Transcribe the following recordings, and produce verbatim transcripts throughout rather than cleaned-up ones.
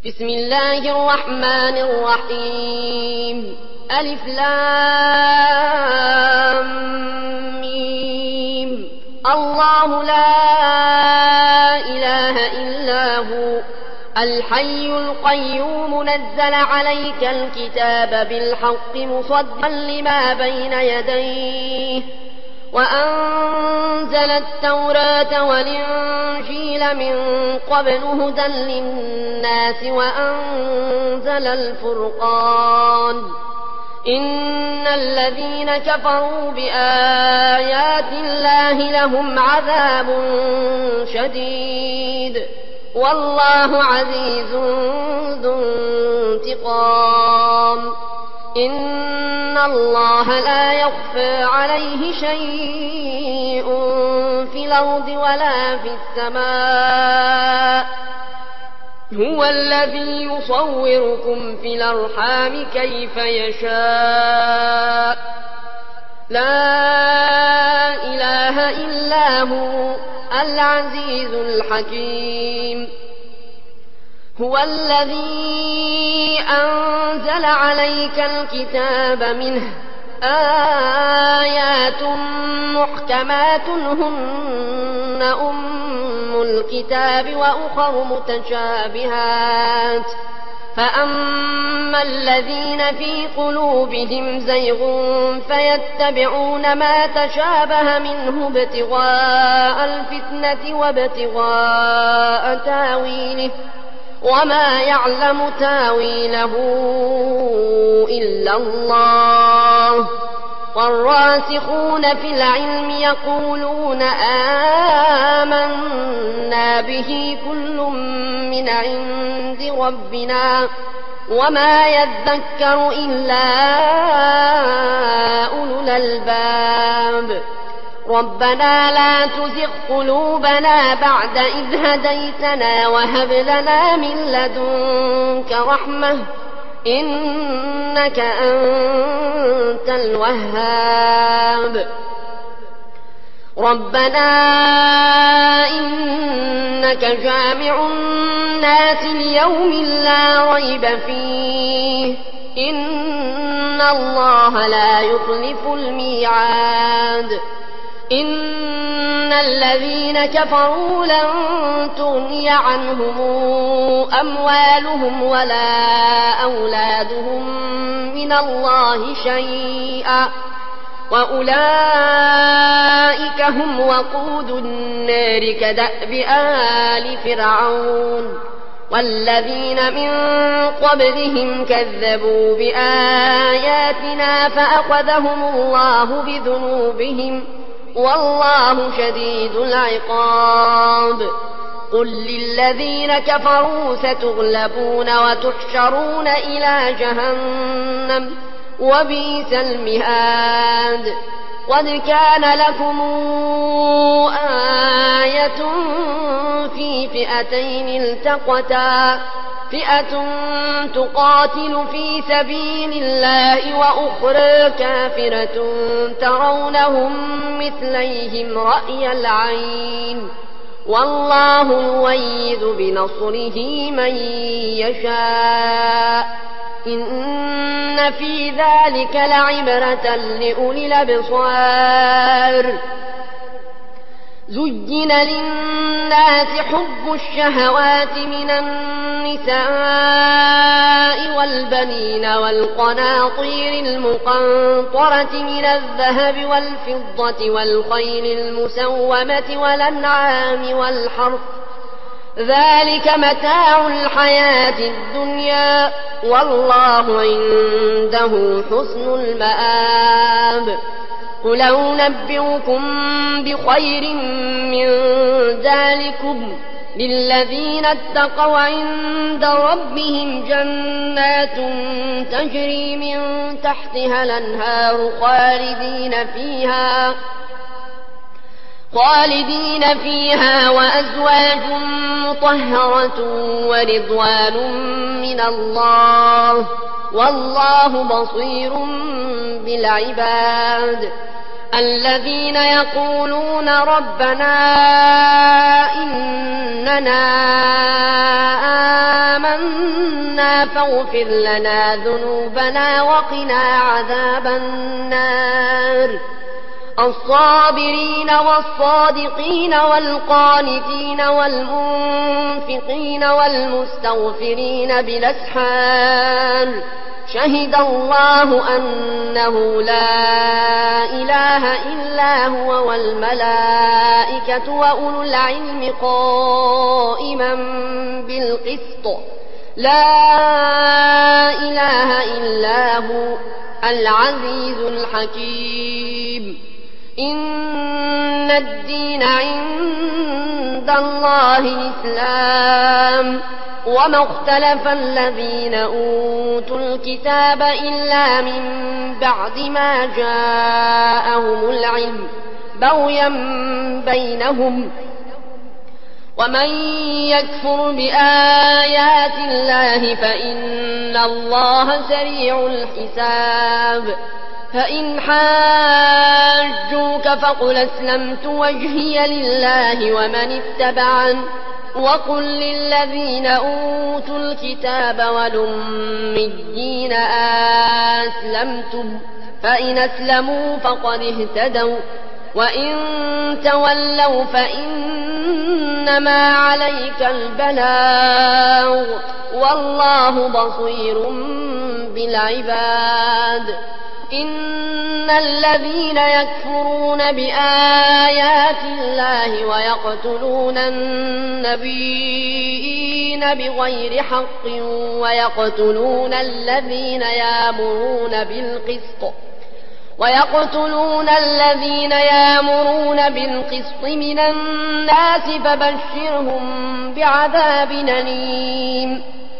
بسم الله الرحمن الرحيم. ألف لام ميم. الله لا إله إلا هو الحي القيوم نزل عليك الكتاب بالحق مصدقا لما بين يديه وأنزل التوراة والإنجيل من قبل هدى للناس وأنزل الفرقان. إن الذين كفروا بآيات الله لهم عذاب شديد والله عزيز ذو انتقام. إن الله لا يخفى عليه شيء في الأرض ولا في السماء. هو الذي يصوركم في الأرحام كيف يشاء. لا إله إلا هو العزيز الحكيم. هو الذي أنزل عليك الكتاب منه آيات محكمات هن أم الكتاب وأخر متشابهات فأما الذين في قلوبهم زيغ فيتبعون ما تشابه منه ابتغاء الفتنة وابتغاء تاويله وما يعلم تاويله إلا الله. والراسخون في العلم يقولون آمنا به كل من عند ربنا وما يذكر إلا أولو الألباب. ربنا لا تزغ قلوبنا بعد إذ هديتنا وهب لنا من لدنك رحمة إنك أنت الوهاب. ربنا إنك جامع الناس ليوم لا ريب فيه إن الله لا يخلف الميعاد. إن الذين كفروا لن تغني عنهم أموالهم ولا أولادهم من الله شيئا وأولئك هم وقود النار كدأب آل فرعون والذين من قبلهم كذبوا بآياتنا فأخذهم الله بذنوبهم والله شديد العقاب. قل للذين كفروا ستغلبون وتحشرون إلى جهنم وبئس المهاد. قد كان لكم آية في فئتين التقتا فئة تقاتل في سبيل الله وأخرى كافرة ترونهم مثليهم رأي العين والله يؤيد بنصره من يشاء. إن في ذلك لعبرة لأولي الأبصار. زين للناس حب الشهوات من النساء والبنين والقناطير المقنطرة من الذهب والفضة والخيل المسومة والأنعام والحرث ذلك متاع الحياة الدنيا والله عنده حسن المآب. قل أنبئكم بخير من ذلكم للذين اتقوا عند ربهم جنات تجري من تحتها الأنهار خالدين فيها خالدين فيها وأزواج مطهرة ورضوان من الله والله بصير بالعباد. الذين يقولون ربنا إننا آمنا آمنا فاغفر لنا ذنوبنا وقنا عذاب النار الصابرين والصادقين والقانتين والمنفقين والمستغفرين بالأسحار شهد الله أنه لا إله إلا هو والملائكة وأولو العلم قائما بالقسط لا إله إلا هو العزيز الحكيم إن الدين عند الله الإسلام وما اختلف الذين أوتوا الكتاب إلا من بعد ما جاءهم العلم بغيا بينهم ومن يكفر بآيات الله فإن الله سريع الحساب فإن حاجوك فقل أسلمت وجهي لله ومن اتبعن وقل للذين أوتوا الكتاب والأميين أسلمتم فإن أسلموا فقد اهتدوا وإن تولوا فإنما عليك البلاغ والله بصير بالعباد إن الذين يكفرون بآيات الله ويقتلون النبيين بغير حق ويقتلون الذين يأمرون بالقسط ويقتلون الذين يأمرون بالقسط من الناس فبشرهم بعذاب أليم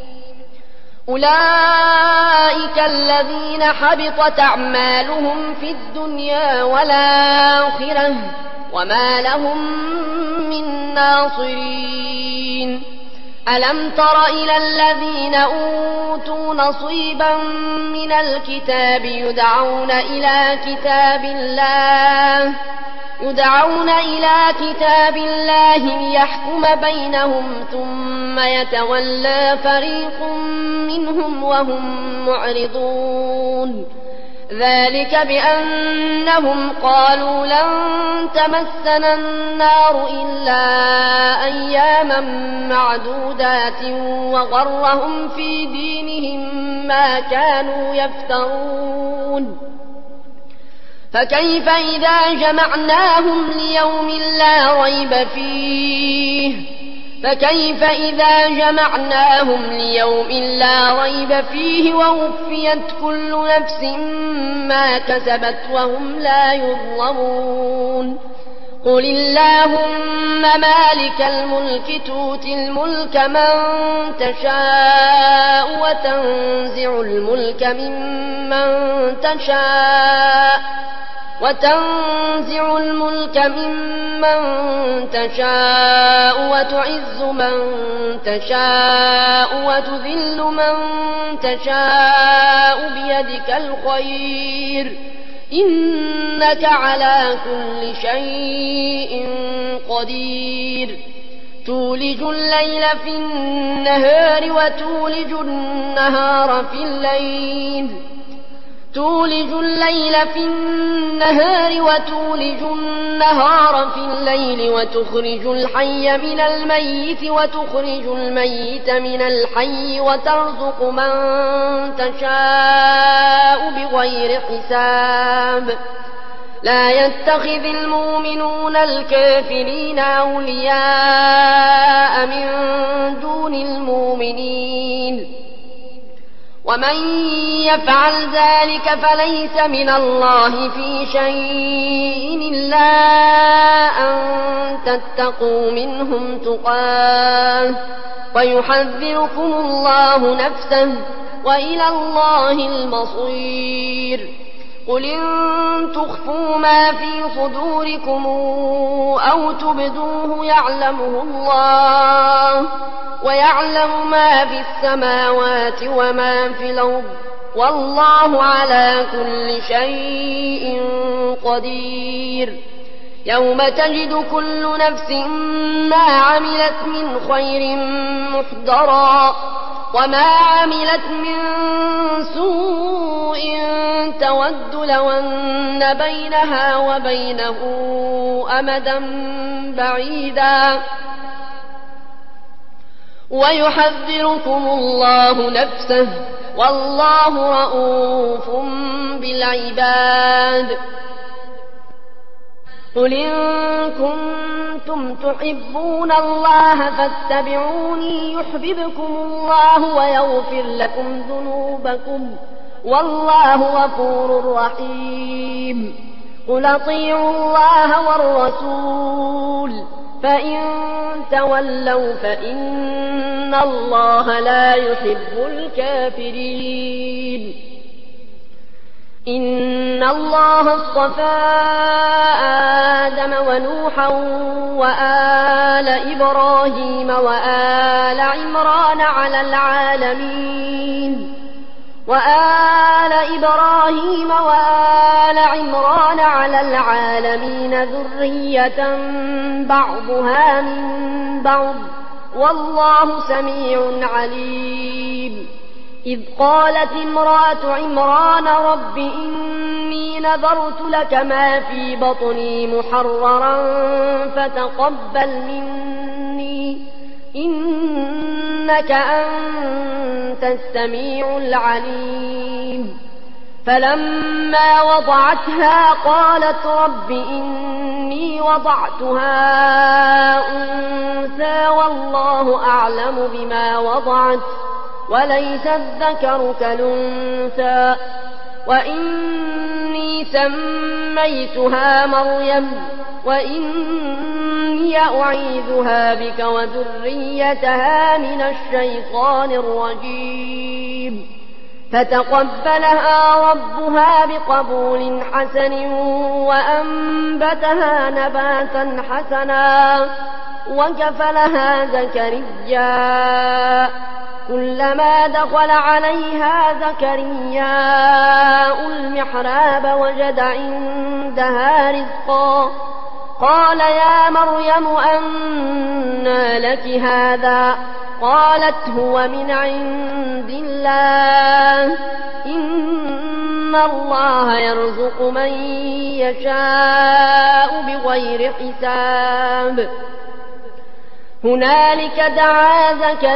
أولئك الذين حبطت أعمالهم في الدنيا والآخرة وما لهم من ناصرين ألم تر إلى الذين أوتوا نصيبا من الكتاب يدعون إلى كتاب الله يدعون إلى كتاب الله ليحكم بينهم ثم يتولى فريق منهم وهم معرضون ذلك بأنهم قالوا لن تمسنا النار إلا أياما معدودات وغرهم في دينهم ما كانوا يفترون فكيف إذا جمعناهم ليوم لا ريب فيه فكيف إذا جمعناهم ليوم لا ريب فيه ووفيت كل نفس ما كسبت وهم لا يظلمون قل اللهم مالك الملك تؤتي الملك من تشاء وتنزع الملك ممن تشاء وتنزع الملك ممن تشاء وتعز من تشاء وتذل من تشاء بيدك الخير إنك على كل شيء قدير تولج الليل في النهار وتولج النهار في الليل تولج الليل في النهار وتولج النهار في الليل وتخرج الحي من الميت وتخرج الميت من الحي وترزق من تشاء بغير حساب لا يتخذ المؤمنون الكافرين أولياء من دون المؤمنين ومن يفعل ذلك فليس من الله في شيء إلا أن تتقوا منهم تقاه ويحذركم الله نفسه وإلى الله المصير قل إن تخفوا ما في صدوركم أو تبدوه يعلمه الله ويعلم ما في السماوات وما في الأرض والله على كل شيء قدير يوم تجد كل نفس ما عملت من خير محضرا وما عملت من سوء تود لو أن بينها وبينه أمدا بعيدا ويحذركم الله نفسه والله رءوف بالعباد. قل إن كنتم تحبون الله فاتبعوني يحببكم الله ويغفر لكم ذنوبكم والله غفور رحيم. قل اطيعوا الله والرسول فإن تولوا فإن الله لا يحب الكافرين. إن الله اصطفى آدم ونوحا وآل إبراهيم وآل عمران على العالمين وآل إبراهيم وآل عمران على العالمين ذرية بعضها من بعض والله سميع عليم. إذ قالت امرأة عمران رب إني نذرت لك ما في بطني محررا فتقبل مني إنك أنت السميع العليم. فلما وضعتها قالت رب إني وضعتها أنثى والله أعلم بما وضعت وليس الذكر كالأنثى وإني سميتها مريم وإني أعيذها بك وذريتها من الشيطان الرجيم. فتقبلها ربها بقبول حسن وأنبتها نباتا حسنا وكفلها زكريا كلما دخل عليها زكرياء المحراب وجد عندها رزقا قال يا مريم أنى لك هذا قالت هو من عند الله إن الله يرزق من يشاء بغير حساب. هنالك دعا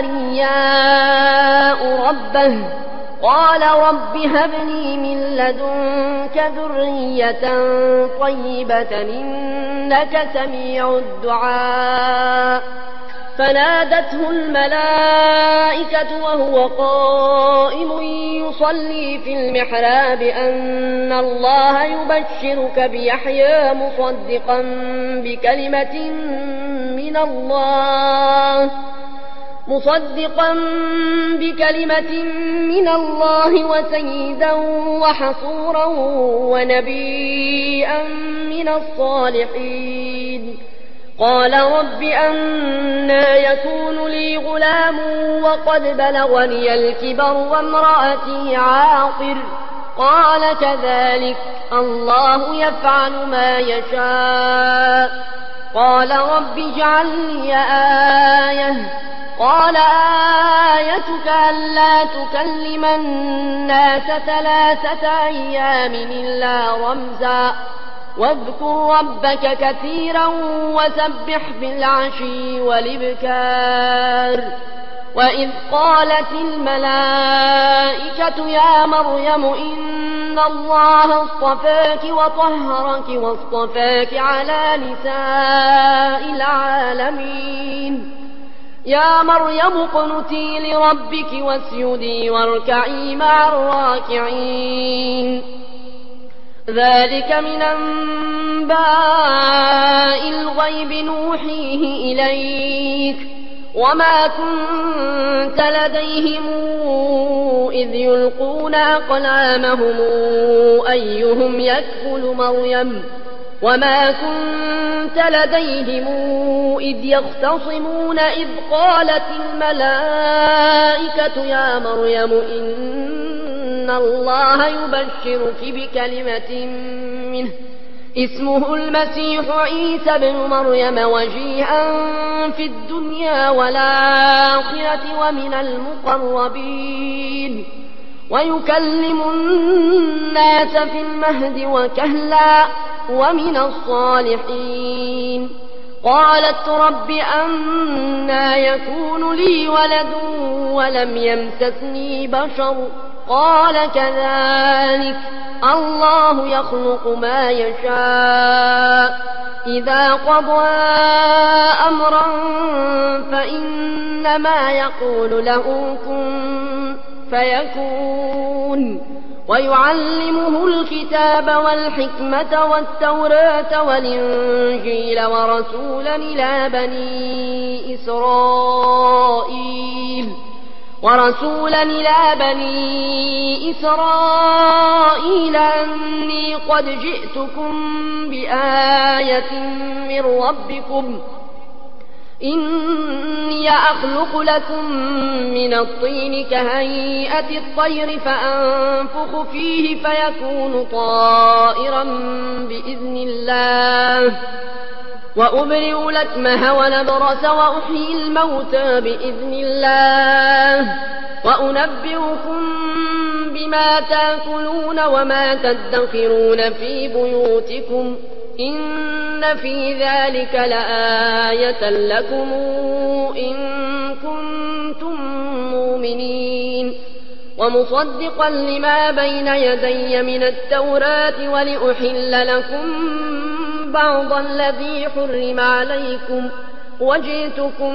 زكرياء ربه قال رب هب لي من لدنك ذرية طيبة إنك سميع الدعاء. فنادته الملائكة وهو قائم يصلي في المحراب أن الله يبشرك بيحيى مصدقا بكلمة من الله مصدقا بكلمة من الله وسيدا وحصورا ونبيا من الصالحين. قال رب أنى يكون لي غلام وقد بلغني الكبر وامرأتي عاقر قال كذلك الله يفعل ما يشاء. قال رب اجعل لي آية قال آيتك ألا تكلم الناس ثلاثة أيام إلا رمزا واذكر ربك كثيرا وسبح بالعشي والإبكار. وإذ قالت الملائكة يا مريم إن الله اصطفاك وطهرك واصطفاك على نساء العالمين. يا مريم اقنتي لربك واسجدي واركعي مع الراكعين. ذلك من أنباء الغيب نوحيه إليك وما كنت لديهم إذ يلقون أقلامهم أيهم يكفل مريم وما كنت لديهم إذ يختصمون إذ قالت الملائكة يا مريم إن الله يبشرك بكلمة منه اسمه المسيح عيسى بن مريم وجيها في الدنيا والآخرة ومن المقربين ويكلم الناس في المهد وكهلا ومن الصالحين. قالت رب أنى يكون لي ولد ولم يمسسني بشر قال كذلك الله يخلق ما يشاء إذا قضى أمرا فإنما يقول له كن فيكون. ويعلمه الكتاب والحكمة والتوراة والإنجيل ورسولا إلى بني إسرائيل ورسولا إلى بني إسرائيل أني قد جئتكم بآية من ربكم إني أخلق لكم من الطين كهيئة الطير فأنفخ فيه فيكون طائرا بإذن الله وأبرئ الأكمه والأبرص وأحيي الموتى بإذن الله وأنبئكم بما تأكلون وما تدخرون في بيوتكم إن في ذلك لآية لكم إن كنتم مؤمنين. ومصدقا لما بين يدي من التوراة ولأحل لكم بعض الذي حرم عليكم وجئتكم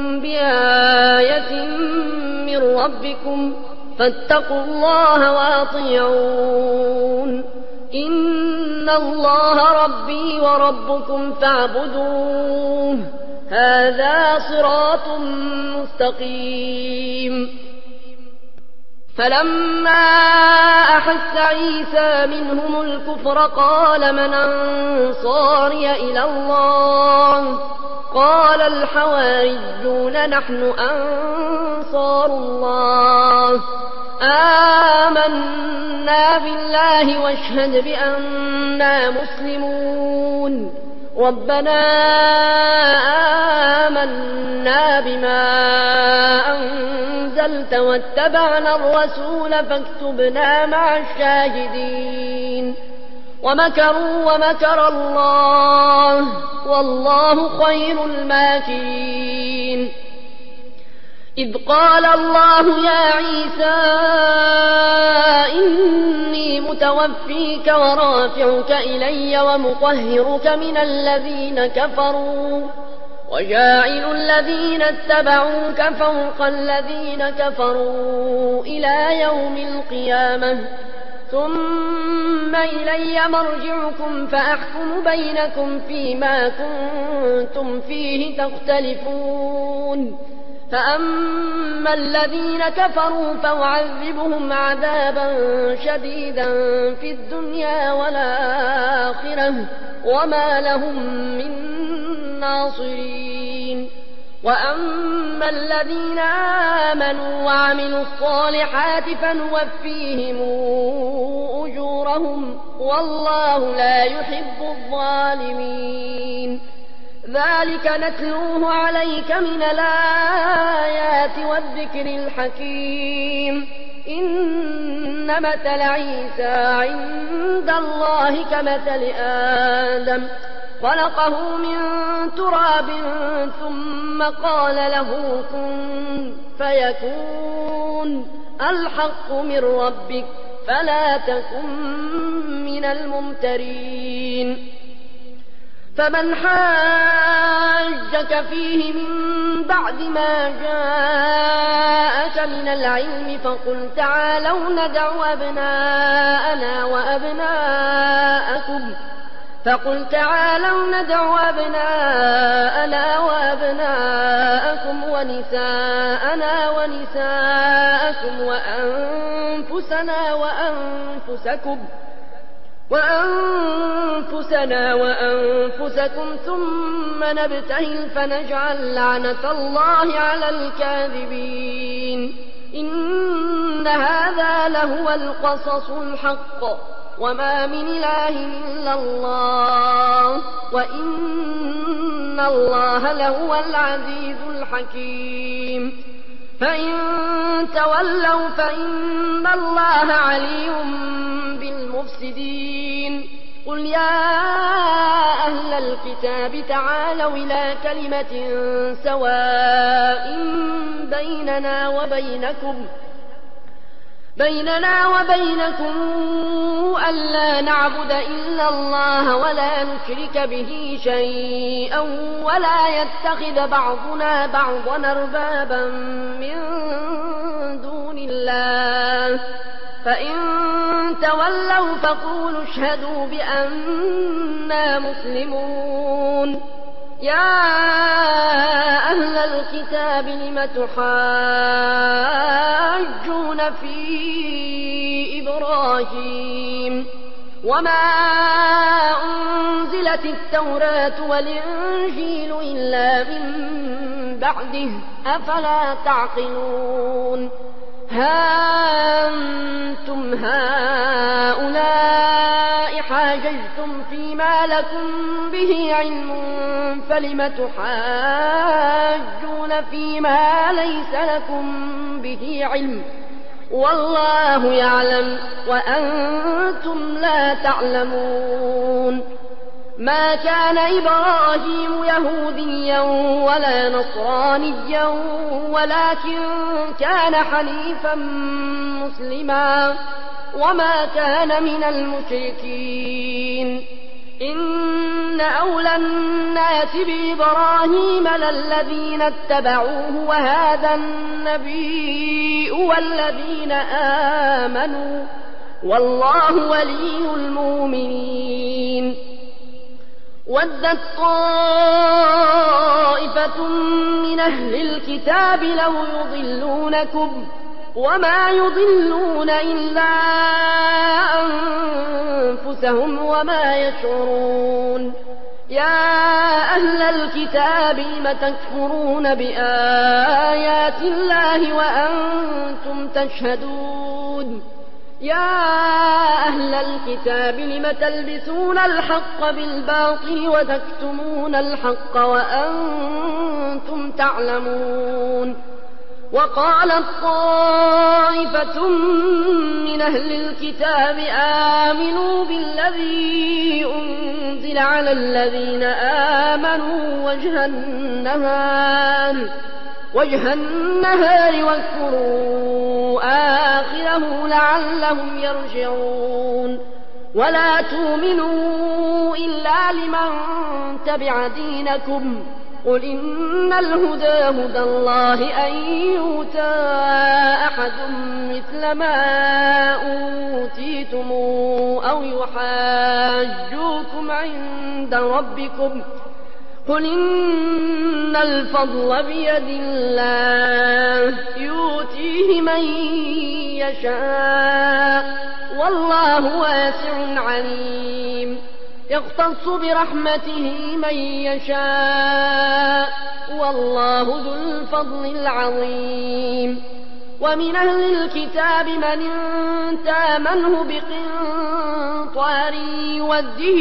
بآية من ربكم فاتقوا الله وأطيعون إن الله ربي وربكم فاعبدوه هذا صراط مستقيم. فلما أحس عيسى منهم الكفر قال من أنصاري إلى الله قال الحواريون نحن أنصار الله آمنا بالله واشهد بأننا مسلمون. ربنا آمنا بما أنزلت واتبعنا الرسول فاكتبنا مع الشاهدين. ومكروا ومكر الله والله خير الماكرين. إذ قال الله يا عيسى إني متوفيك ورافعك إلي ومطهرك من الذين كفروا وجاعل الذين اتبعوك فوق الذين كفروا إلى يوم القيامة ثم إلي مرجعكم فأحكم بينكم فيما كنتم فيه تختلفون. فأما الذين كفروا فأعذبهم عذابا شديدا في الدنيا والآخرة وما لهم من ناصرين. وأما الذين آمنوا وعملوا الصالحات فنوفيهم أجورهم والله لا يحب الظالمين. ذلك نتلوه عليك من الآيات والذكر الحكيم. إن مثل عيسى عند الله كمثل آدم خلقه من تراب ثم قال له كن فيكون. الحق من ربك فلا تكن من الممترين. فمن حاجك فيه من بعد ما جاءك من العلم فقل تعالوا ندع أبناءنا وأبناءكم فقل تعالوا ندع أبناءنا وأبناءكم ونساءنا ونساءكم وأنفسنا وأنفسكم وأنفسنا وأنفسكم ثم نبتهل فنجعل لعنة الله على الكاذبين. إن هذا لهو القصص الحق وما من إله إلا الله وإن الله لهو العزيز الحكيم فإن تولوا فإن الله علي بالمفسدين قل يا أهل الكتاب تعالوا إلى كلمة سواء بيننا وبينكم بيننا وبينكم ألا نعبد إلا الله ولا نشرك به شيئا ولا يتخذ بعضنا بعضا أربابا من دون الله فإن تولوا فقولوا اشهدوا بأننا مسلمون يا أهل الكتاب لم تحاجون في إبراهيم وما أنزلت التوراة والإنجيل إلا من بعده أفلا تعقلون ها أنتم هؤلاء حاججتم فيما لكم به علم فلم تحاجون فيما ليس لكم به علم والله يعلم وأنتم لا تعلمون ما كان إبراهيم يهوديا ولا نصرانيا ولكن كان حنيفا مسلما وما كان من المشركين إن أولى الناس بإبراهيم للذين اتبعوه وهذا النبي والذين آمنوا والله ولي المؤمنين ودت طائفة من أهل الكتاب لو يضلونكم وما يضلون إلا أنفسهم وما يشعرون يا أهل الكتاب لم تكفرون بآيات الله وأنتم تشهدون يا أهل الكتاب لم تلبسون الحق بالباطل وتكتمون الحق وأنتم تعلمون وقالت طائفة من أهل الكتاب آمنوا بالذي أنزل على الذين آمنوا وجه النهار وجه النهار واكفروا آخره لعلهم يرجعون ولا تؤمنوا إلا لمن تبع دينكم قل إن الهدى هدى الله أن يؤتى أحد مثل ما أوتيتم أو يحاجوكم عند ربكم قل إن الفضل بيد الله يؤتيه من يشاء والله واسع عليم يختص برحمته من يشاء والله ذو الفضل العظيم ومن أهل الكتاب من تامنه بقنطار يوده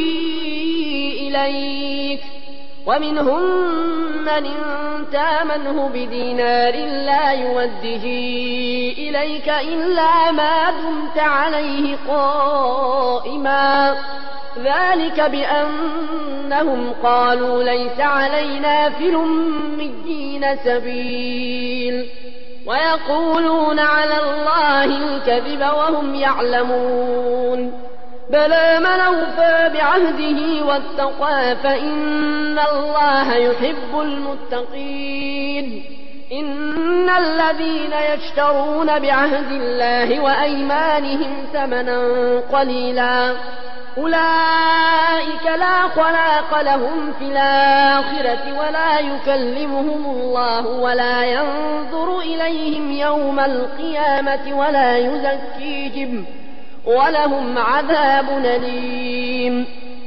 إليك ومنهم من تامنه بدينار لا يوده إليك إلا ما دمت عليه قائما ذلك بأنهم قالوا ليس علينا في الأميين سبيل ويقولون على الله الكذب وهم يعلمون بلى من أوفى بعهده واتقى فإن الله يحب المتقين إن الذين يشترون بعهد الله وأيمانهم ثمنا قليلا أولئك لا خلاق لهم في الآخرة ولا يكلمهم الله ولا ينظر إليهم يوم القيامة ولا يزكيهم ولهم عذاب أليم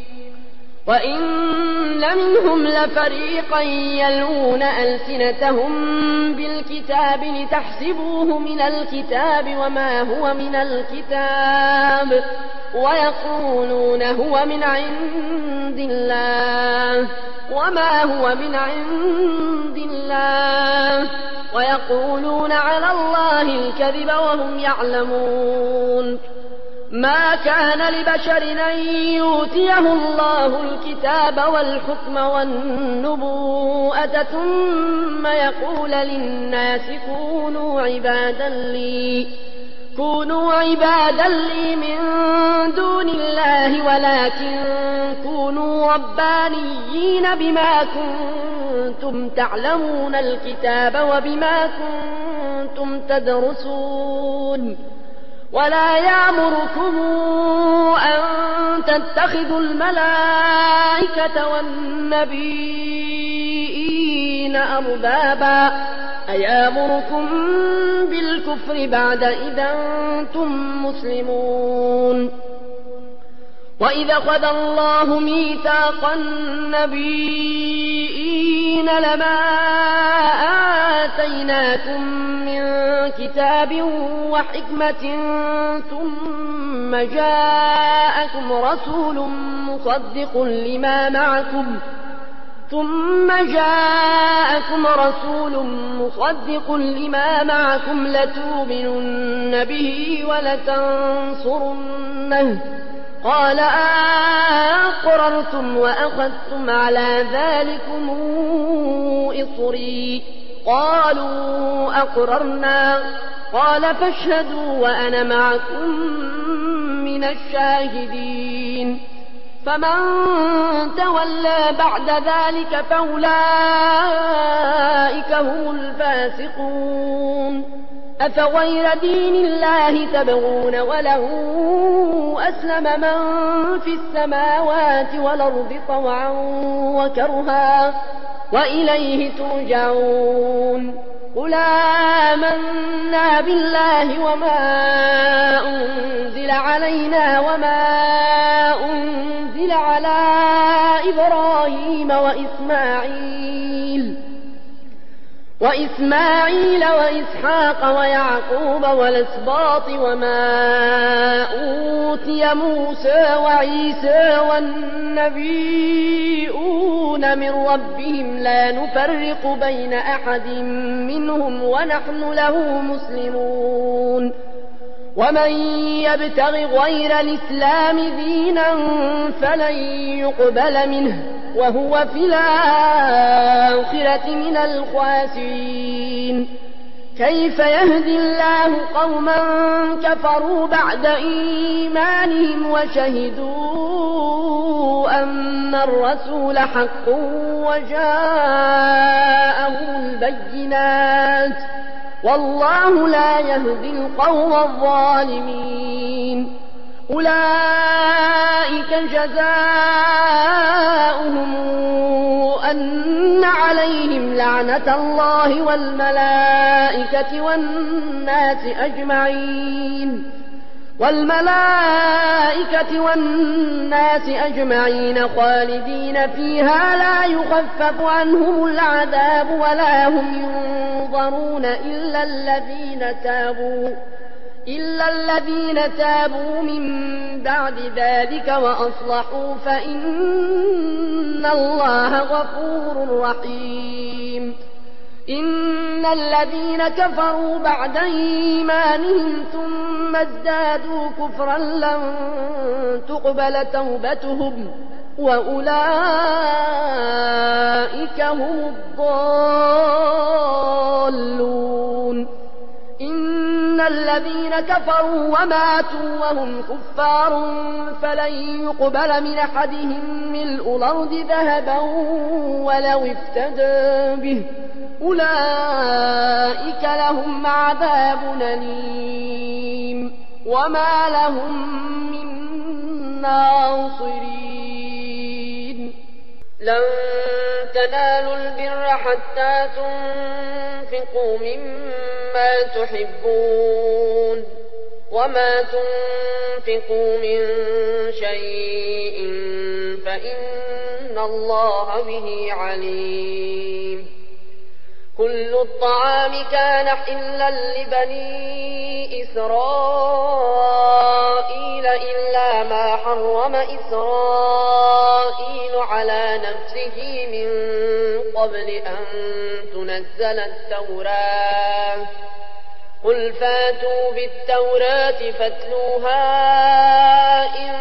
وإن منهم لفريقا يلوون ألسنتهم بالكتاب لتحسبوه من الكتاب وما هو من الكتاب ويقولون هو من عند الله وما هو من عند الله ويقولون على الله الكذب وهم يعلمون. ما كان لبشر أن يؤتيه الله الكتاب والحكم والنبوءة ثم يقول للناس كونوا عبادا لي كونوا عبادا لي من دون الله ولكن كونوا ربانيين بما كنتم تعلمون الكتاب وبما كنتم تدرسون. ولا يأمركم أن تتخذوا الملائكة والنبيين أربابا أيامركم بالكفر بعد إذا أنتم مسلمون. وإذا أخذ الله ميثاق النبيين لما آتيناكم من كتاب وحكمة ثم جاءكم رسول مصدق لما معكم ثم جاءكم رسول مصدق لما معكم لتؤمنن به ولتنصرنه قال أقررتم وأخذتم على ذلكم إصري قالوا أقررنا قال فاشهدوا وأنا معكم من الشاهدين. فمن تولى بعد ذلك فأولئك هم الفاسقون. أفغير دين الله تبغون وله أسلم من في السماوات والأرض طوعا وكرها وإليه ترجعون. قل آمنا بالله وما أنزل علينا وما أنزل على إبراهيم وإسماعيل وإسماعيل وإسحاق ويعقوب والأسباط وما أوتي موسى وعيسى والنبيون من ربهم لا نفرق بين أحد منهم ونحن له مسلمون. ومن يبتغ غير الإسلام دينا فلن يقبل منه وهو في الآخرة من الخاسرين. كيف يهدي الله قوما كفروا بعد إيمانهم وشهدوا أن الرسول حق وجاءهم البينات والله لا يهدي القوم الظالمين. أولئك جزاؤهم أن عليهم لعنة الله والملائكة والناس أجمعين والملائكة والناس أجمعين خالدين فيها لا يخفف عنهم العذاب ولا هم ينظرون إلا الذين تابوا إلا الذين تابوا من بعد ذلك وأصلحوا فإن الله غفور رحيم. إن الذين كفروا بعد إيمانهم ثم ازدادوا كفرا لن تقبل توبتهم وأولئك هم الضالون. إن الذين كفروا وماتوا وهم كفار فلن يقبل من أحدهم ملء الأرض ذهبا ولو افتدى به أولئك لهم عذاب أليم وما لهم من ناصرين. لن تنالوا البر حتى تنفقوا مما تحبون وما تنفقوا من شيء فإن الله به عليم. كل الطعام كان حلا لبني إسرائيل إلا حرم إسرائيل على نفسه من قبل أن تنزل التوراة قل فاتوا بالتوراة فاتلوها إن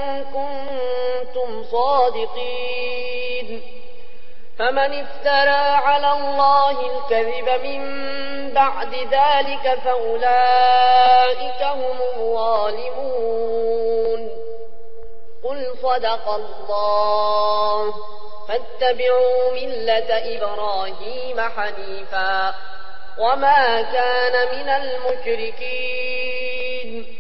كنتم صادقين فمن افترى على الله الكذب من بعد ذلك فأولئك هم الظالمون قل صدق الله فاتبعوا ملة إبراهيم حنيفا وما كان من المشركين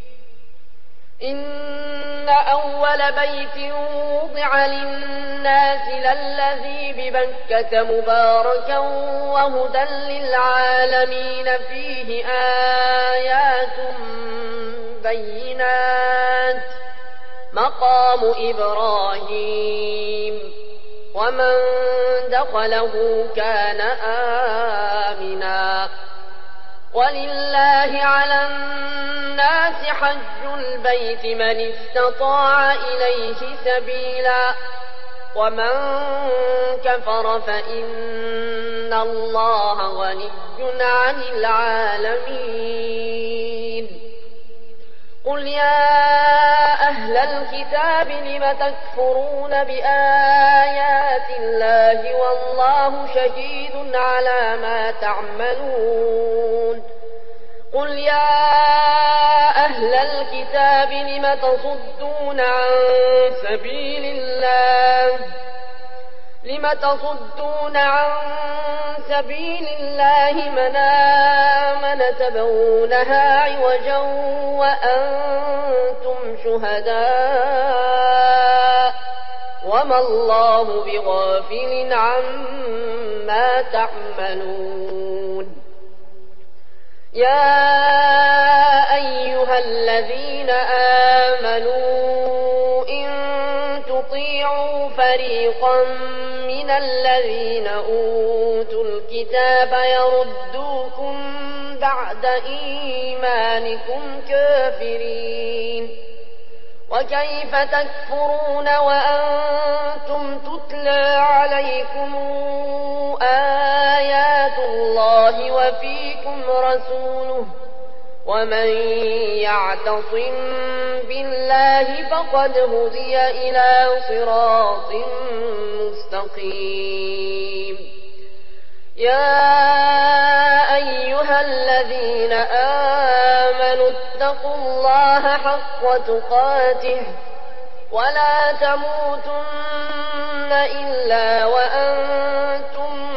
إن أول بيت وضع للناس للذي ببكة مباركا وهدى للعالمين فيه آيات بينات مقام إبراهيم ومن دخله كان آمنا ولله على الناس حج البيت من استطاع إليه سبيلا ومن كفر فإن الله غني عن العالمين قل يا أهل الكتاب لم تكفرون بآيات الله والله شهيد على ما تعملون قل يا أهل الكتاب لم تصدون عن سبيل الله لم تصدون عن سبيل الله من آمن تبغونها عوجا وأنتم شهداء وما الله بغافل عما تعملون يا أيها الذين آمنوا إن تطيعوا فريقا من الذين أوتوا الكتاب يردوكم بعد إيمانكم كافرين وكيف تكفرون وأنتم تتلى عليكم آيات الله وفيكم رسوله ومن يعتصم بالله فقد هدي إلى صراط مستقيم يا أيها الذين آمنوا اتقوا الله حق تقاته ولا تموتن إلا وأنتم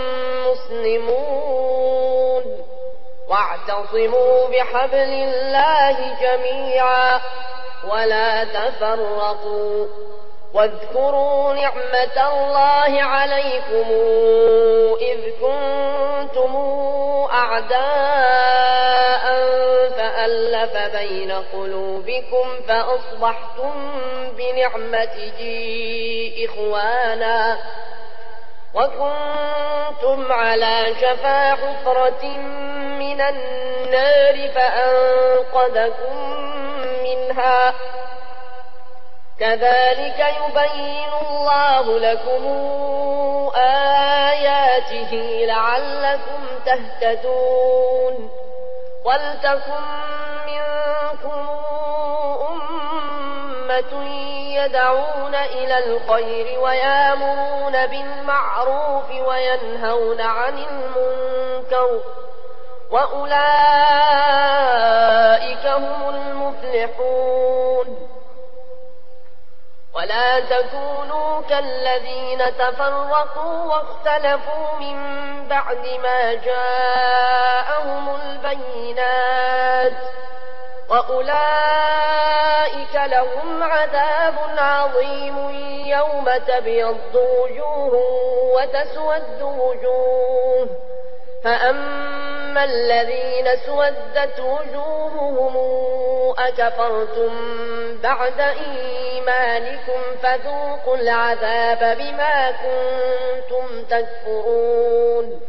مسلمون واعتصموا بحبل الله جميعا ولا تفرقوا واذكروا نعمة الله عليكم إذ كنتم أعداء فألف بين قلوبكم فأصبحتم بنعمته إخوانا وكنتم على شفا حفرة من النار فأنقذكم منها كذلك يبين الله لكم آياته لعلكم تهتدون ولتكن منكم أمة يدعون إلى الخير ويامرون بالمعروف وينهون عن المنكر وأولئك هم المفلحون ولا تكونوا كالذين تفرقوا واختلفوا من بعد ما جاءهم البينات وأولئك لهم عذاب عظيم يوم تبيض وجوه وتسود وجوه فأما الذين سودت وجوههم أكفرتم بعد إيمانكم فذوقوا العذاب بما كنتم تكفرون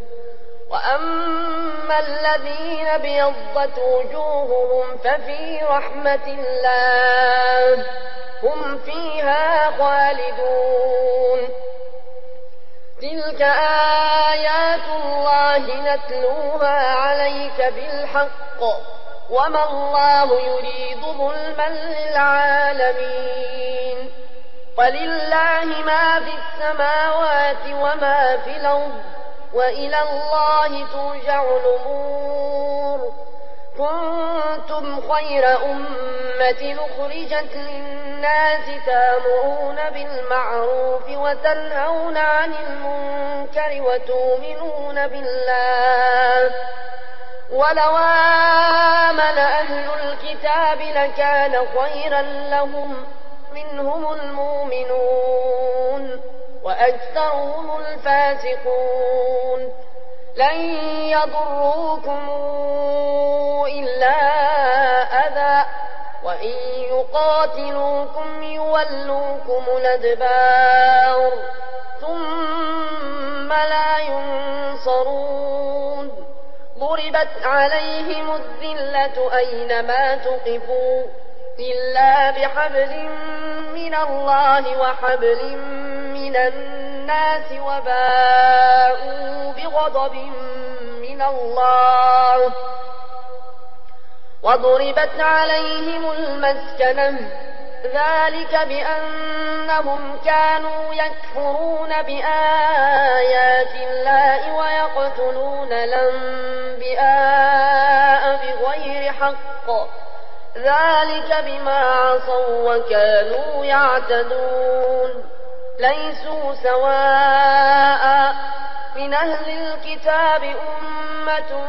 وأما الذين ابيضت وجوههم ففي رحمة الله هم فيها خالدون تلك آيات الله نتلوها عليك بالحق وما الله يريد ظلما للعالمين ولله ما في السماوات وما في الأرض وإلى الله ترجع الأمور كنتم خير أمة أخرجت للناس تأمرون بالمعروف وتنهون عن المنكر وتؤمنون بالله ولو آمن أهل الكتاب لكان خيرا لهم منهم المؤمنون وأكثرهم الفاسقون لن يضروكم إلا أذى وإن يقاتلوكم يولوكم الأدبار ثم لا ينصرون ضربت عليهم الذلة أينما تقفوا إلا بحبل من الله وحبل من الناس وباءوا بغضب من الله وضربت عليهم المسكنة ذلك بأنهم كانوا يكفرون بآيات الله ويقتلون الأنبياء بغير حق ذلك بما عصوا وكانوا يعتدون ليسوا سواء من أهل الكتاب أمة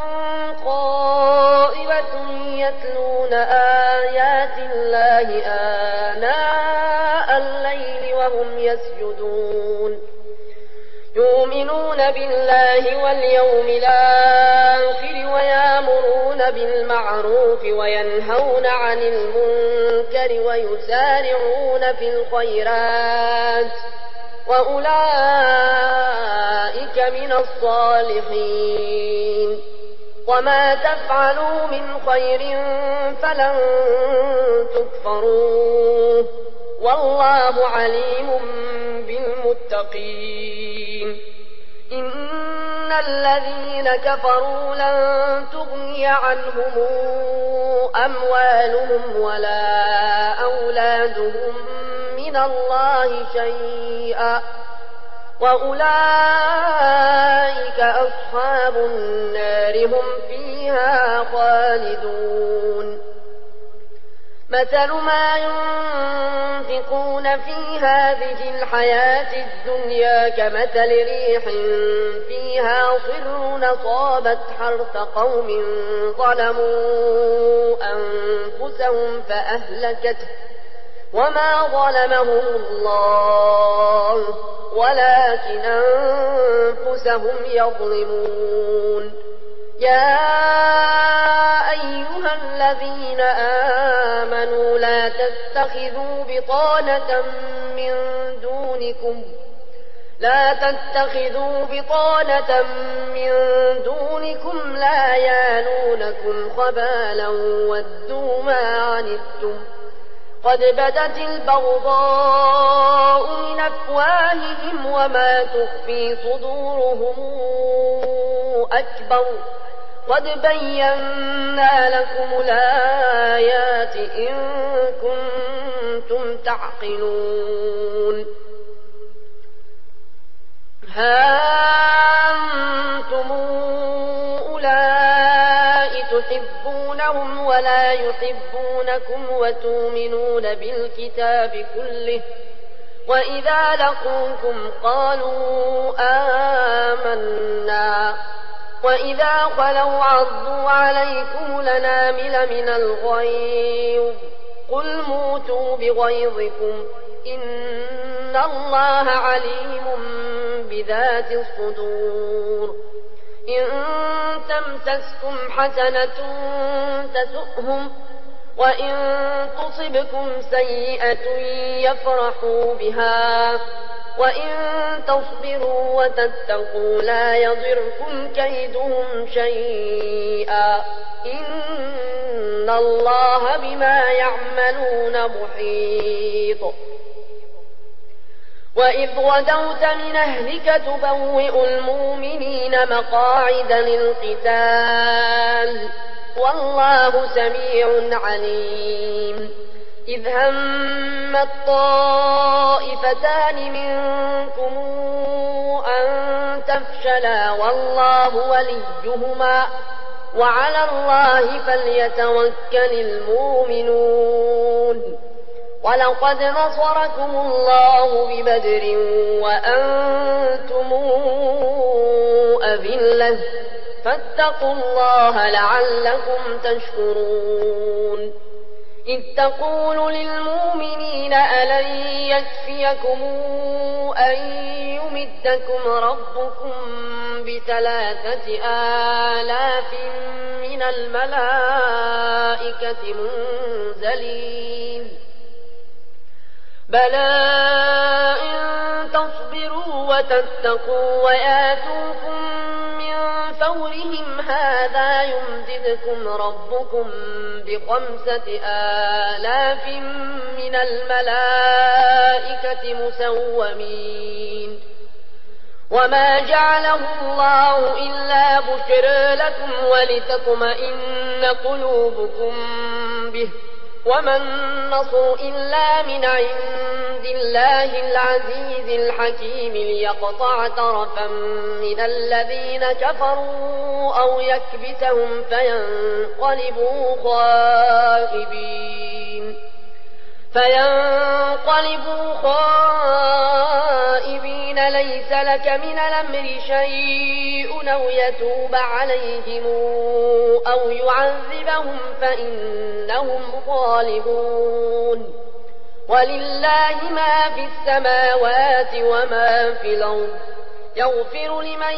قائمة يتلون آيات الله آناء الليل وهم يسجدون يؤمنون بالله واليوم الآخر ويأمرون بالمعروف وينهون عن المنكر ويسارعون في الخيرات وأولئك من الصالحين وما تفعلوا من خير فلن تكفروه والله عليم بالمتقين إن الذين كفروا لن تغني عنهم أموالهم ولا أولادهم من الله شيئا وأولئك أصحاب النار هم فيها خالدون مثل ما ينفقون في هذه الحياة الدنيا كمثل ريح فيها صر أصابت حرث قوم ظلموا أنفسهم فأهلكته وما ظلمهم الله ولكن أنفسهم يظلمون يا أيها الذين آمنوا لا تتخذوا بطانة من دونكم لا تتخذوا بطانة من دونكم لا يالونكم خبالا ودوا ما عنتم قد بدت البغضاء من أفواههم وما تخفي صدورهم أكبر قد بينا لكم الآيات إن كنتم تعقلون ها أنتم أولئك تحبونهم ولا يحبونكم وتؤمنون بالكتاب كله وإذا لقوكم قالوا آمنا وإذا خلوا عضوا عليكم الأنامل من الغيظ قل موتوا بغيظكم إن الله عليم بذات الصدور إن تمسسكم حسنة تسؤهم وإن تصبكم سيئة يفرحوا بها وإن تصبروا وتتقوا لا يضركم كيدهم شيئا إن إن الله بما يعملون محيط. وإذ غدوت من أهلك تبوئ المؤمنين مقاعد للقتال والله سميع عليم. إذ هم الطائفتان منكم أن تفشلا والله وليهما وعلى الله فليتوكل المؤمنون. ولقد نصركم الله ببدر وأنتم أذلة فاتقوا الله لعلكم تشكرون. إذ تقول للمؤمنين ألن يكفيكم أن يمدكم ربكم بثلاثة آلاف من الملائكة منزلين بلى إن تصبروا وتتقوا وياتوكم من فورهم هذا يمددكم ربكم بخمسة آلاف من الملائكة مسومين. وما جعله الله إلا بشرى لكم ولتطمئن قلوبكم به وما النصر إلا من عند الله العزيز الحكيم ليقطع طرفا من الذين كفروا أو يكبتهم فينقلبوا خائبين فينقلبوا خائبين ليس لك من الأمر شيء أو يتوب عليهم أو يعذبهم فإنهم ظالمون. ولله ما في السماوات وما في الأرض يغفر لمن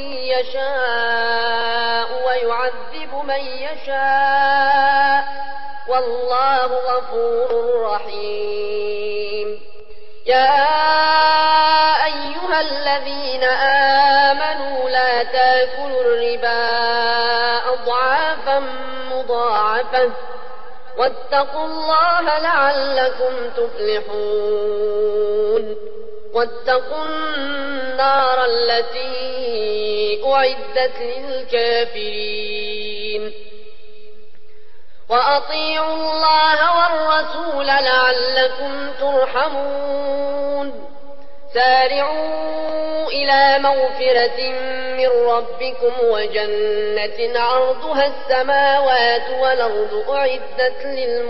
يشاء ويعذب من يشاء والله غفور رحيم. يا أيها الذين آمنوا لا تاكلوا الربا أضعافا مضاعفة واتقوا الله لعلكم تفلحون. واتقوا النار التي أعدت للكافرين. وأطيعوا الله والرسول لعلكم ترحمون. سارعوا إلى مغفرة من ربكم وجنة عرضها السماوات والأرض أعدت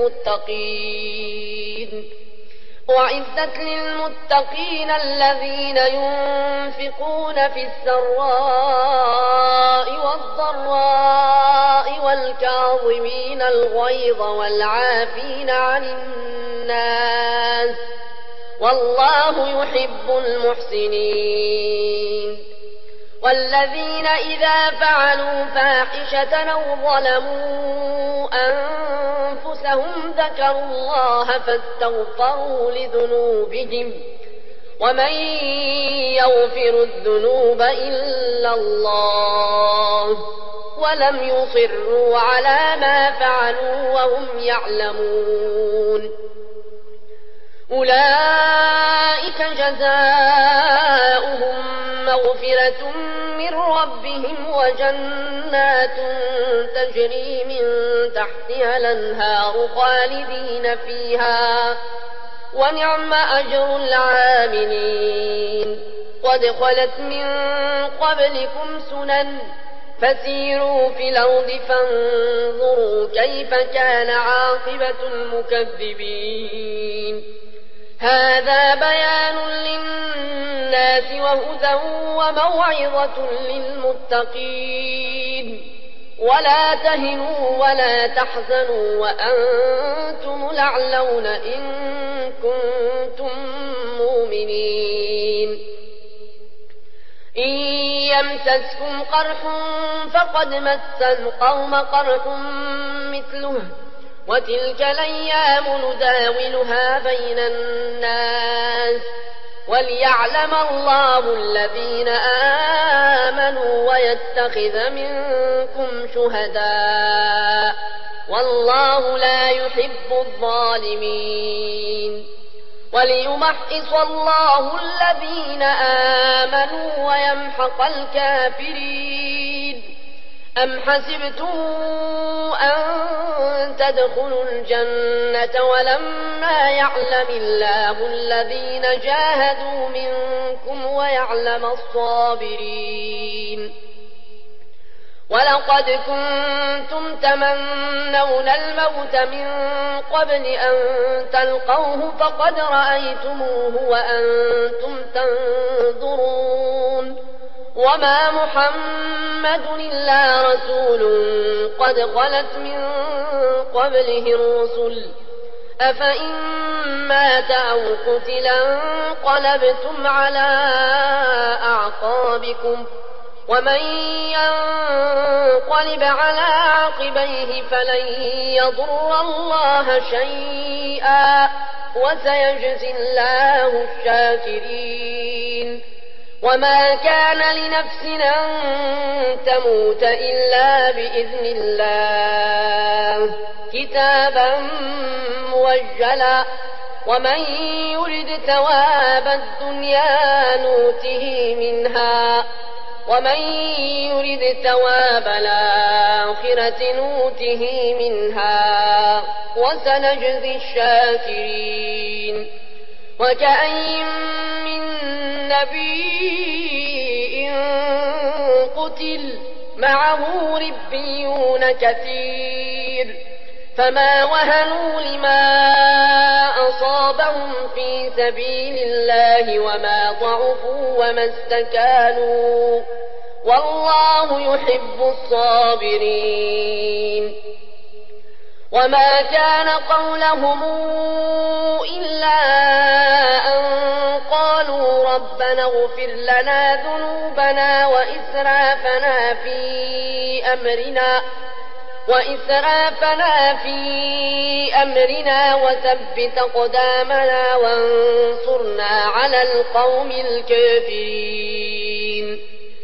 للمتقين أعدت للمتقين الذين ينفقون في السراء والضراء والكاظمين الغيظ والعافين عن الناس والله يحب المحسنين. والذين إذا فعلوا فاحشة أو ظلموا أنفسهم ذكروا الله فاستغفروا لذنوبهم ومن يغفر الذنوب إلا الله ولم يصروا على ما فعلوا وهم يعلمون. أولئك جزاؤهم مغفرة من ربهم وجنات تجري من تحتها الأنهار خالدين فيها ونعم أجر العاملين. قد خلت من قبلكم سنن فسيروا في الأرض فانظروا كيف كان عاقبة المكذبين. هذا بيان للناس وهدى وموعظة للمتقين. ولا تهنوا ولا تحزنوا وأنتم الأعلون إن كنتم مؤمنين. إن يمسسكم قرح فقد مس القوم قرح مثله وتلك الأيام نداولها بين الناس وليعلم الله الذين آمنوا ويتخذ منكم شهداء والله لا يحب الظالمين وليمحص الله الذين آمنوا ويمحق الكافرين أم حسبتم أن تدخلوا الجنة ولما يعلم الله الذين جاهدوا منكم ويعلم الصابرين ولقد كنتم تمنون الموت من قبل أن تلقوه فقد رأيتموه وأنتم تنظرون وما محمد إلا رسول قد خلت من قبله الرسل أفإن مات أو قتلا انقلبتم على أعقابكم ومن ينقلب على عقبيه فلن يضر الله شيئا وسيجزي الله الشاكرين وما كان لنفس أن تموت إلا بإذن الله كتابا موجلا ومن يرد ثواب الدنيا نوته منها ومن يرد ثواب الآخرة نوته منها وسنجزي الشاكرين وكأين من نبي قتل معه ربيون كثير فما وهنوا لما أصابهم في سبيل الله وما ضعفوا وما استكانوا والله يحب الصابرين وما كان قولهم إلا أن قالوا ربنا اغفر لنا ذنوبنا وإسرافنا في أمرنا وإسرافنا في أمرنا وثبت أقدامنا وانصرنا على القوم الكافرين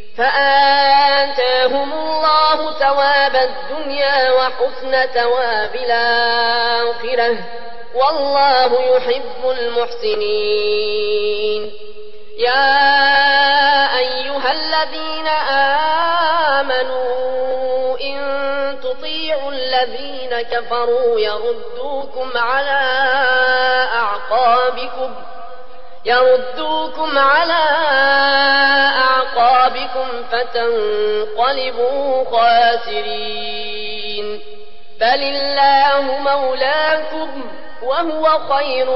فآتاهم الله ثواب الدنيا وحسن ثواب الآخرة والله يحب المحسنين يا أيها الذين آمنوا إن تطيعوا الذين كفروا يردوكم على أعقابكم يردوكم على أعقابكم فتنقلبوا خاسرين بل الله مولاكم وهو خير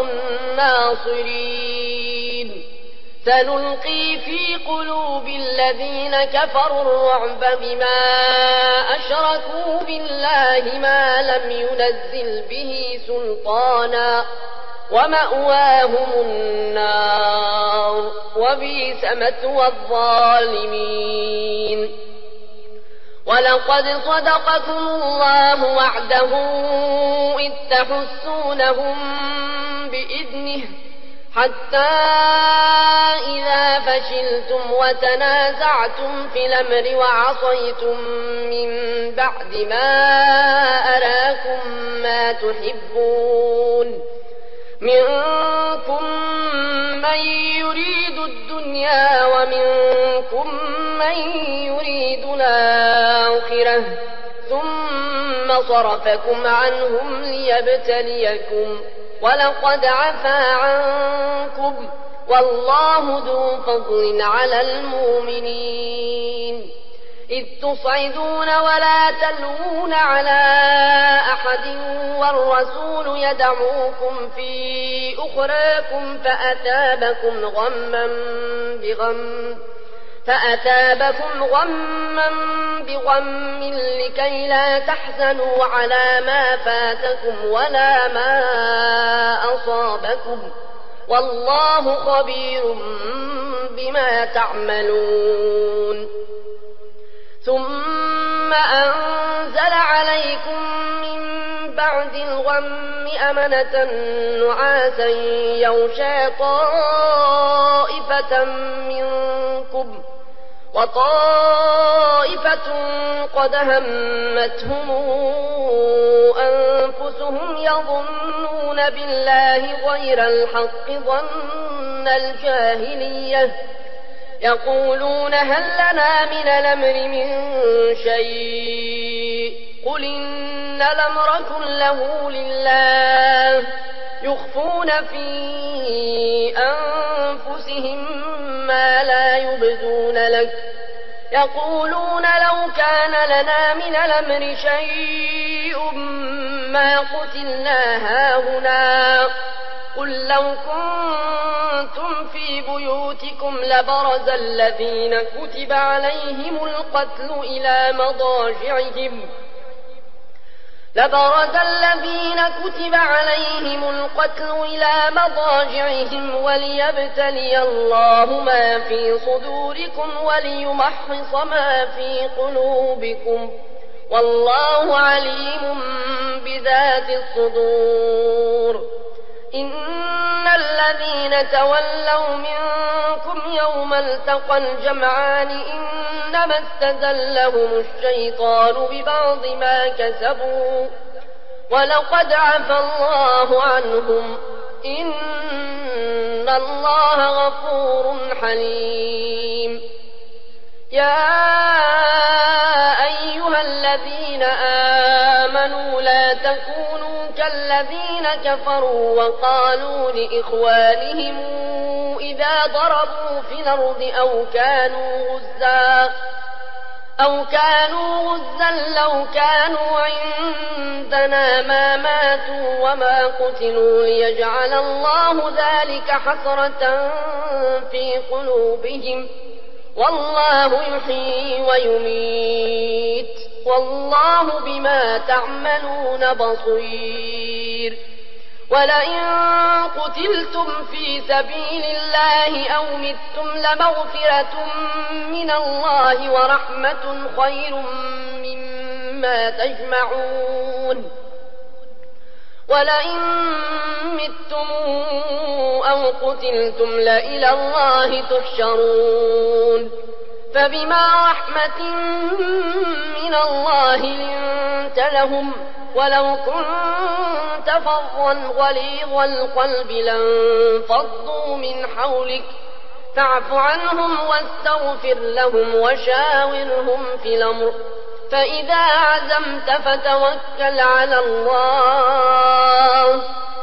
الناصرين سنلقي في قلوب الذين كفروا الرعب بما أشركوا بالله ما لم ينزل به سلطانا ومأواهم النار وبئس مثوى الظالمين ولقد صدقكم الله وعده إذ تحسونهم بإذنه حتى إذا فشلتم وتنازعتم في الأمر وعصيتم من بعد ما أراكم ما تحبون منكم من يريد الدنيا ومنكم من يريد الآخرة ثم صرفكم عنهم ليبتليكم ولقد عفا عنكم والله ذو فضل على المؤمنين إذ تصعدون ولا تلوون على أحد والرسول يدعوكم في أخراكم فأثابكم غما بغم فأثابكم غما بغم لكي لا تحزنوا على ما فاتكم ولا ما أصابكم والله خبير بما تعملون ثم أنزل عليكم من بعد الغم أمنة نعاسا يغشى طائفة منكم وطائفة قد همتهم أنفسهم يظنون بالله غير الحق ظن الجاهلية يقولون هل لنا من الأمر من شيء قل إن الأمر كله لله يخفون في أنفسهم ما لا يبدون لك يقولون لو كان لنا من الأمر شيء ما قتلنا هاهنا قل لو كنتم في بيوتكم لبرز الذين كتب عليهم القتل إلى مضاجعهم لبرز الذين كتب عليهم القتل إلى مضاجعهم وليبتلي الله ما في صدوركم وليمحص ما في قلوبكم والله عليم بذات الصدور إن الذين تولوا منكم يوم التقى الجمعان إنما استزلهم الشيطان ببعض ما كسبوا ولقد عفى الله عنهم إن الله غفور حليم يا أيها الذين آمنوا لا تكونوا كالذين كفروا وقالوا لإخوانهم إذا ضربوا في الأرض أو كانوا غزا أو كانوا غزا لو كانوا عندنا ما ماتوا وما قتلوا ليجعل الله ذلك حسرة في قلوبهم والله يحيي ويميت والله بما تعملون بصير ولئن قتلتم في سبيل الله أو متم لمغفرة من الله ورحمة خير مما تجمعون ولئن متم أو قتلتم لإلى الله تحشرون فبما رحمة من الله لنت لهم ولو كنت فظا غليظ القلب لانفضوا من حولك فاعف عنهم واستغفر لهم وشاورهم في الأمر فإذا عزمت فتوكل على الله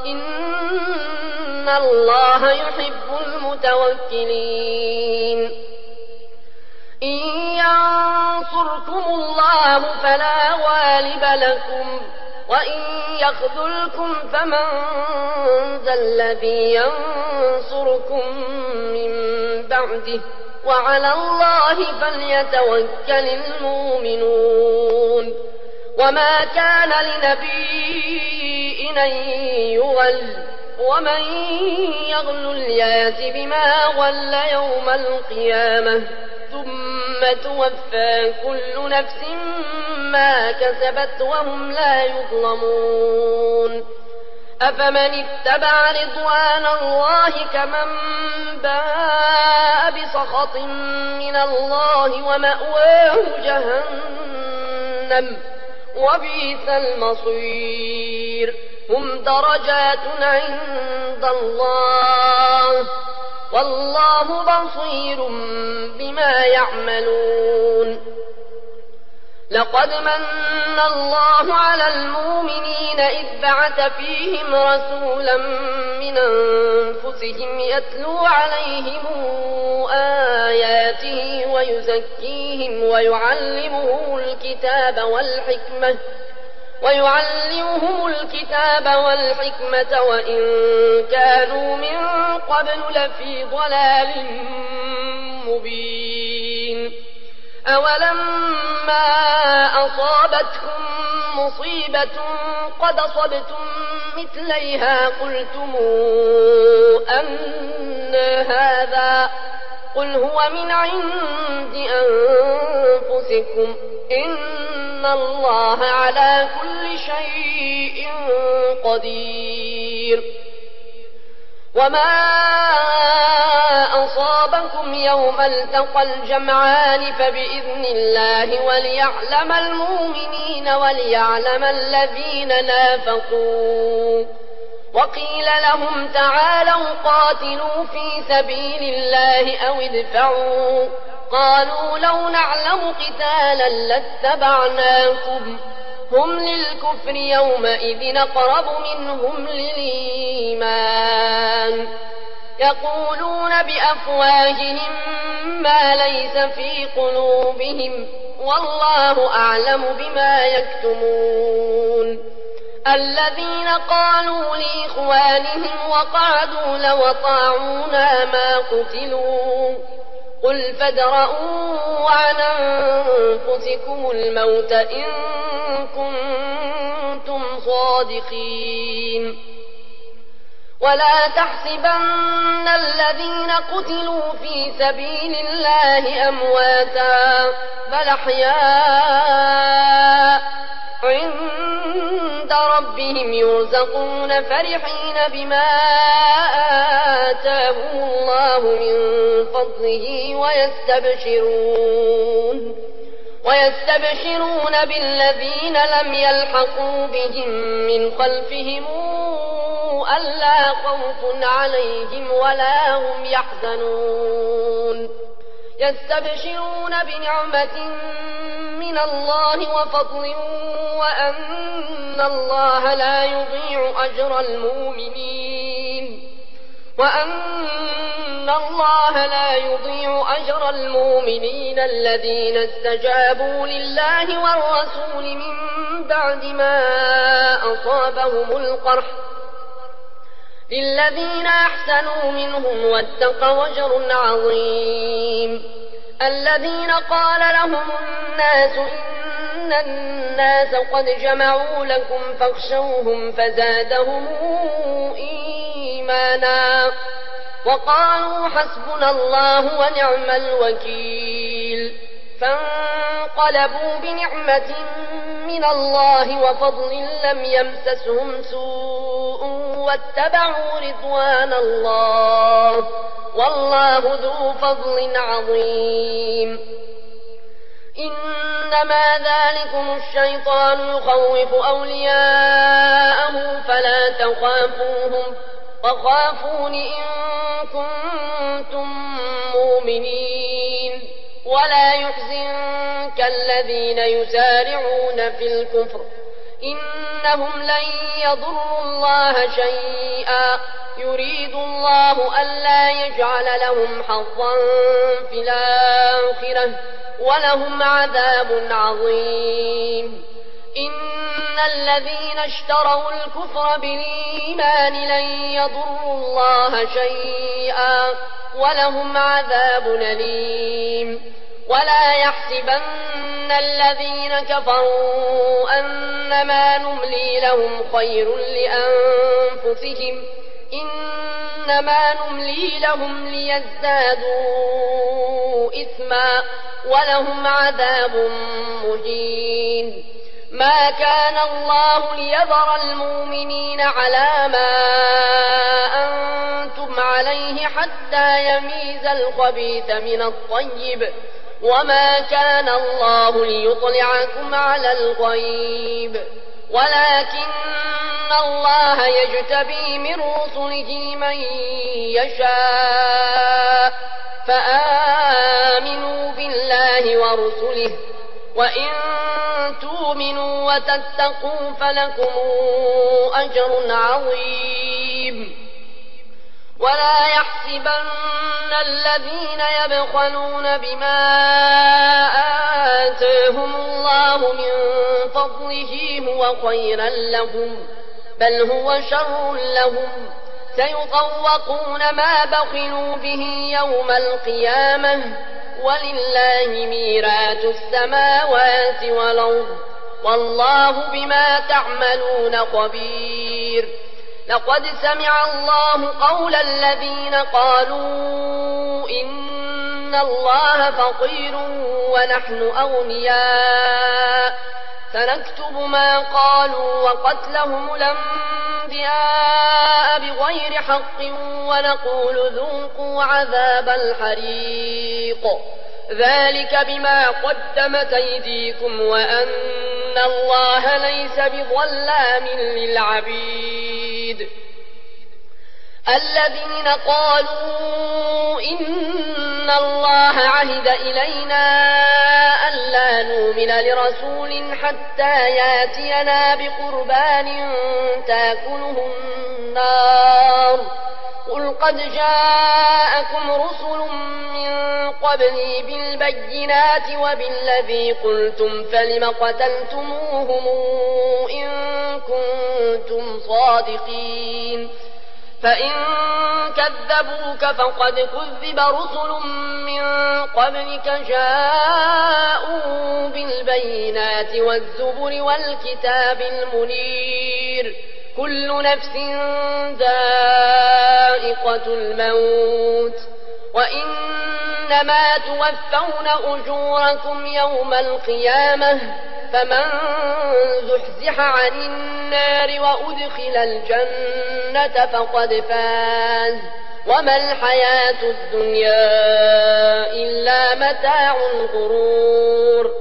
إن الله يحب المتوكلين إن ينصركم الله فلا غالب لكم وإن يخذلكم فمن ذا الذي ينصركم من بعده وعلى الله فليتوكل المؤمنون وما كان لنبي أن يغل ومن يغل يأت بما غل يوم القيامة ثم توفى كل نفس ما كسبت وهم لا يظلمون أفمن اتبع رضوان الله كمن باء بسخط من الله ومأواه جهنم وبئس المصير هم درجات عند الله والله بصير بما يعملون لقد من الله على المؤمنين إذ بعث فيهم رسولا من أنفسهم يتلو عليهم آياته ويزكيهم ويعلمهم الكتاب والحكمة ويعلمهم الكتاب والحكمة وإن كانوا من قبل لفي ضلال مبين أولما أصابتكم مصيبة قد أصبتم مثليها قلتم أن هذا قل هو من عند أنفسكم إن الله على كل شيء قدير وما أصابكم يوم التقى الجمعان فبإذن الله وليعلم المؤمنين وليعلم الذين نافقوا. وقيل لهم تعالوا قاتلوا في سبيل الله أو ادفعوا قالوا لو نعلم قتالا لاتبعناكم هم للكفر يومئذ أقرب منهم للإيمان يقولون بأفواههم ما ليس في قلوبهم والله أعلم بما يكتمون. الذين قالوا لإخوانهم وقعدوا لو أطاعونا ما قتلوا قل فادرءوا عن أنفسكم الموت إن كنتم صادقين. ولا تحسبن الذين قتلوا في سبيل الله أمواتا بل أحياء عند ربهم يرزقون فرحين بما آتاهم الله من فضله ويستبشرون ويستبشرون بالذين لم يلحقوا بهم من خلفهم ألا خوف عليهم ولا هم يحزنون يستبشرون بنعمة من الله وفضل وأن الله لا يضيع أجر المؤمنين وأن الله لا يضيع أجر المؤمنين الذين استجابوا لله والرسول من بعد ما أصابهم القرح للذين أحسنوا منهم واتقوا أجر عظيم. الذين قال لهم الناس إن الناس قد جمعوا لكم فاخشوهم فزادهم إيمانا وقالوا حسبنا الله ونعم الوكيل فانقلبوا بنعمة من الله وفضل لم يمسسهم سوء واتبعوا رضوان الله والله ذو فضل عظيم. إنما ذلكم الشيطان يخوف أولياءه فلا تخافوهم وخافون إن كنتم مؤمنين ولا يحزنك الذين يسارعون في الكفر إنهم لن يضروا الله شيئا يريد الله ألا يجعل لهم حظا في الآخرة ولهم عذاب عظيم. إن الذين اشتروا الكفر بالإيمان لن يضروا الله شيئا ولهم عذاب أليم. ولا يحسبن الذين كفروا أنما نملي لهم خير لأنفسهم إنما نملي لهم ليزدادوا إثما ولهم عذاب مهين. ما كان الله ليذر المؤمنين على ما أنتم عليه حتى يميز الخبيث من الطيب وما كان الله ليطلعكم على الغيب ولكن الله يجتبي من رسله من يشاء فآمنوا بالله ورسله وإن تؤمنوا وتتقوا فلكم أجر عظيم. ولا يحسبن الذين يبخلون بما آتاهم الله من فضله هو خيرا لهم بل هو شر لهم سيطوقون ما بخلوا به يوم القيامة ولله ميراث السماوات والأرض والله بما تعملون خبير. لقد سمع الله قول الذين قالوا إن الله فقير ونحن أغنياء سنكتب ما قالوا وقتلهم الأنبياء بغير حق ونقول ذوقوا عذاب الحريق ذلك بما قدمت أيديكم وأن الله ليس بظلام للعبيد الذين قالوا إن الله عهد إلينا ألا نؤمن لرسول حتى ياتينا بقربان تاكله النار قل قد جاءكم رسل من قبلي بالبينات وبالذي قلتم فلم قتلتموهم إن كنتم صادقين فإن كذبوك فقد كذب رسل من قبلك جاءوا بالبينات والزبر والكتاب المنير كل نفس ذائقة الموت وإنما توفون أجوركم يوم القيامة فمن زحزح عن النار وأدخل الجنة فقد فاز وما الحياة الدنيا إلا متاع الغرور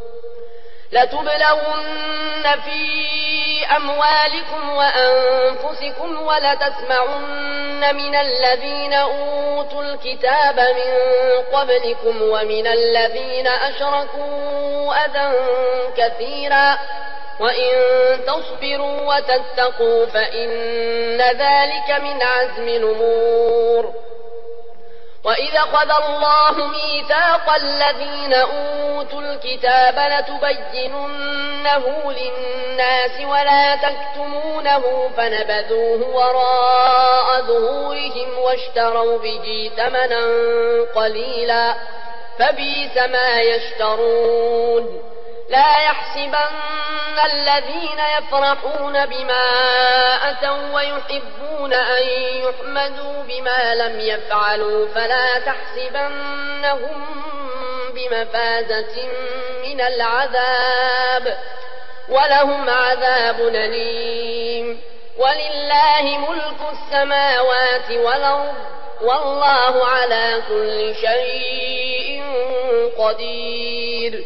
لتبلون في أموالكم وأنفسكم ولتسمعن من الذين أوتوا الكتاب من قبلكم ومن الذين أشركوا أذى كثيرا وإن تصبروا وتتقوا فإن ذلك من عزم الأمور وإذا أخذ الله ميثاق الذين أوتوا الكتاب لتبيننه للناس ولا تكتمونه فنبذوه وراء ظهورهم واشتروا به ثمنا قليلا فبئس ما يشترون لا يحسبن الذين يفرحون بما أتوا ويحبون أن يحمدوا بما لم يفعلوا فلا تحسبنهم بمفازة من العذاب ولهم عذاب أليم ولله ملك السماوات والأرض والله على كل شيء قدير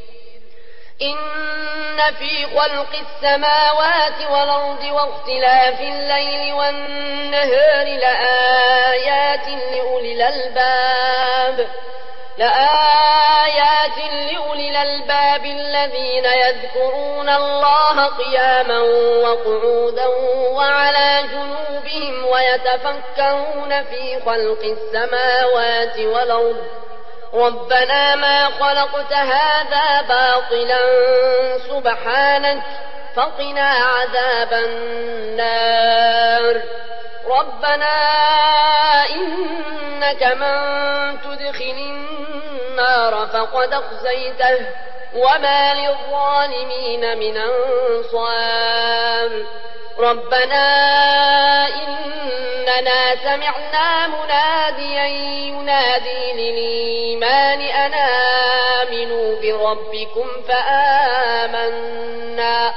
إن في خلق السماوات والأرض واختلاف الليل والنهار لآيات لأولي الألباب لآيات لأولي الألباب الذين يذكرون الله قياما وقعودا وعلى جنوبهم ويتفكرون في خلق السماوات والأرض ربنا ما خلقت هذا باطلا سبحانك فقنا عذاب النار ربنا إنك من تدخل النار فقد أخزيته وما للظالمين من أنصار ربنا إننا سمعنا مناديا ينادي للإيمان أن آمنوا بربكم فآمنا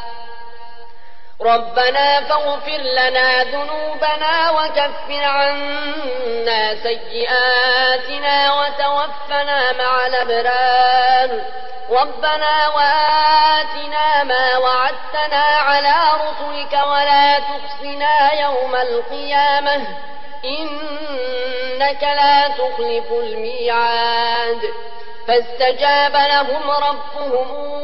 ربنا فاغفر لنا ذنوبنا وكفر عنا سيئاتنا وتوفنا مع الأبرار ربنا وآتنا ما وعدتنا على رسلك ولا تخزنا يوم القيامة إنك لا تخلف الميعاد فاستجاب لهم ربهم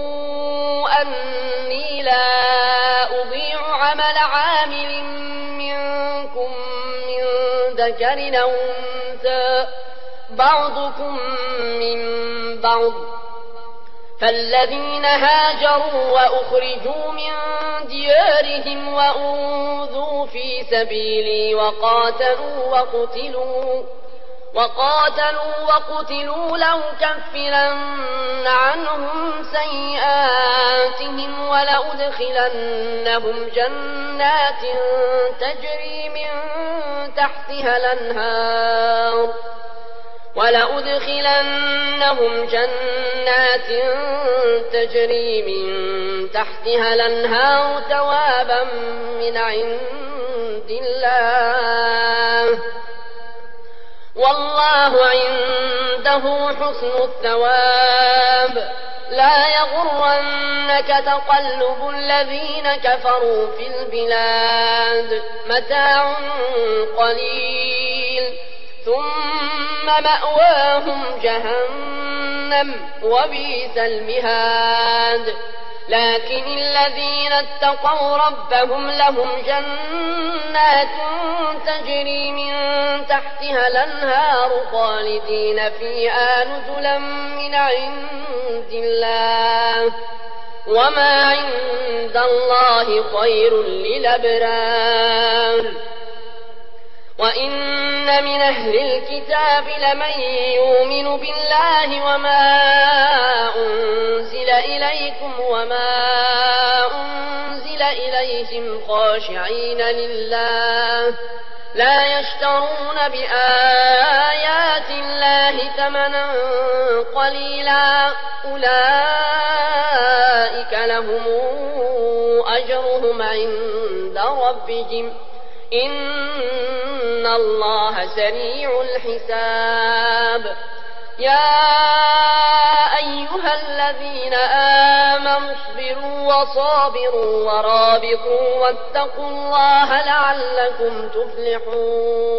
أني لا أضيع عمل عامل منكم من ذكر أو أنثى بعضكم من بعض فالذين هاجروا وأخرجوا من ديارهم وأوذوا في سبيلي وقاتلوا وقتلوا وقاتلوا وقتلوا لأكفرن عنهم سيئاتهم ولأدخلنهم جنات تجري من تحتها الأنهار ولأدخلنهم جنات تجري من تحتها الأنهار ثوابا من عند الله والله عنده حسن الثواب لا يغرنك تقلب الذين كفروا في البلاد متاع قليل ثم مأواهم جهنم وبئس المهاد لكن الذين اتقوا ربهم لهم جنات تجري من تحتها الأنهار خالدين فيها نزلا من عند الله وما عند الله خير للأبرار وإن من أهل الكتاب لمن يؤمن بالله وما أنزل إليكم وما أنزل إليهم خاشعين لله لا يشترون بآيات الله ثمنا قليلا أولئك لهم أجرهم عند ربهم إن الله سريع الحساب يا أيها الذين آمنوا اصبروا وصابروا ورابطوا واتقوا الله لعلكم تفلحون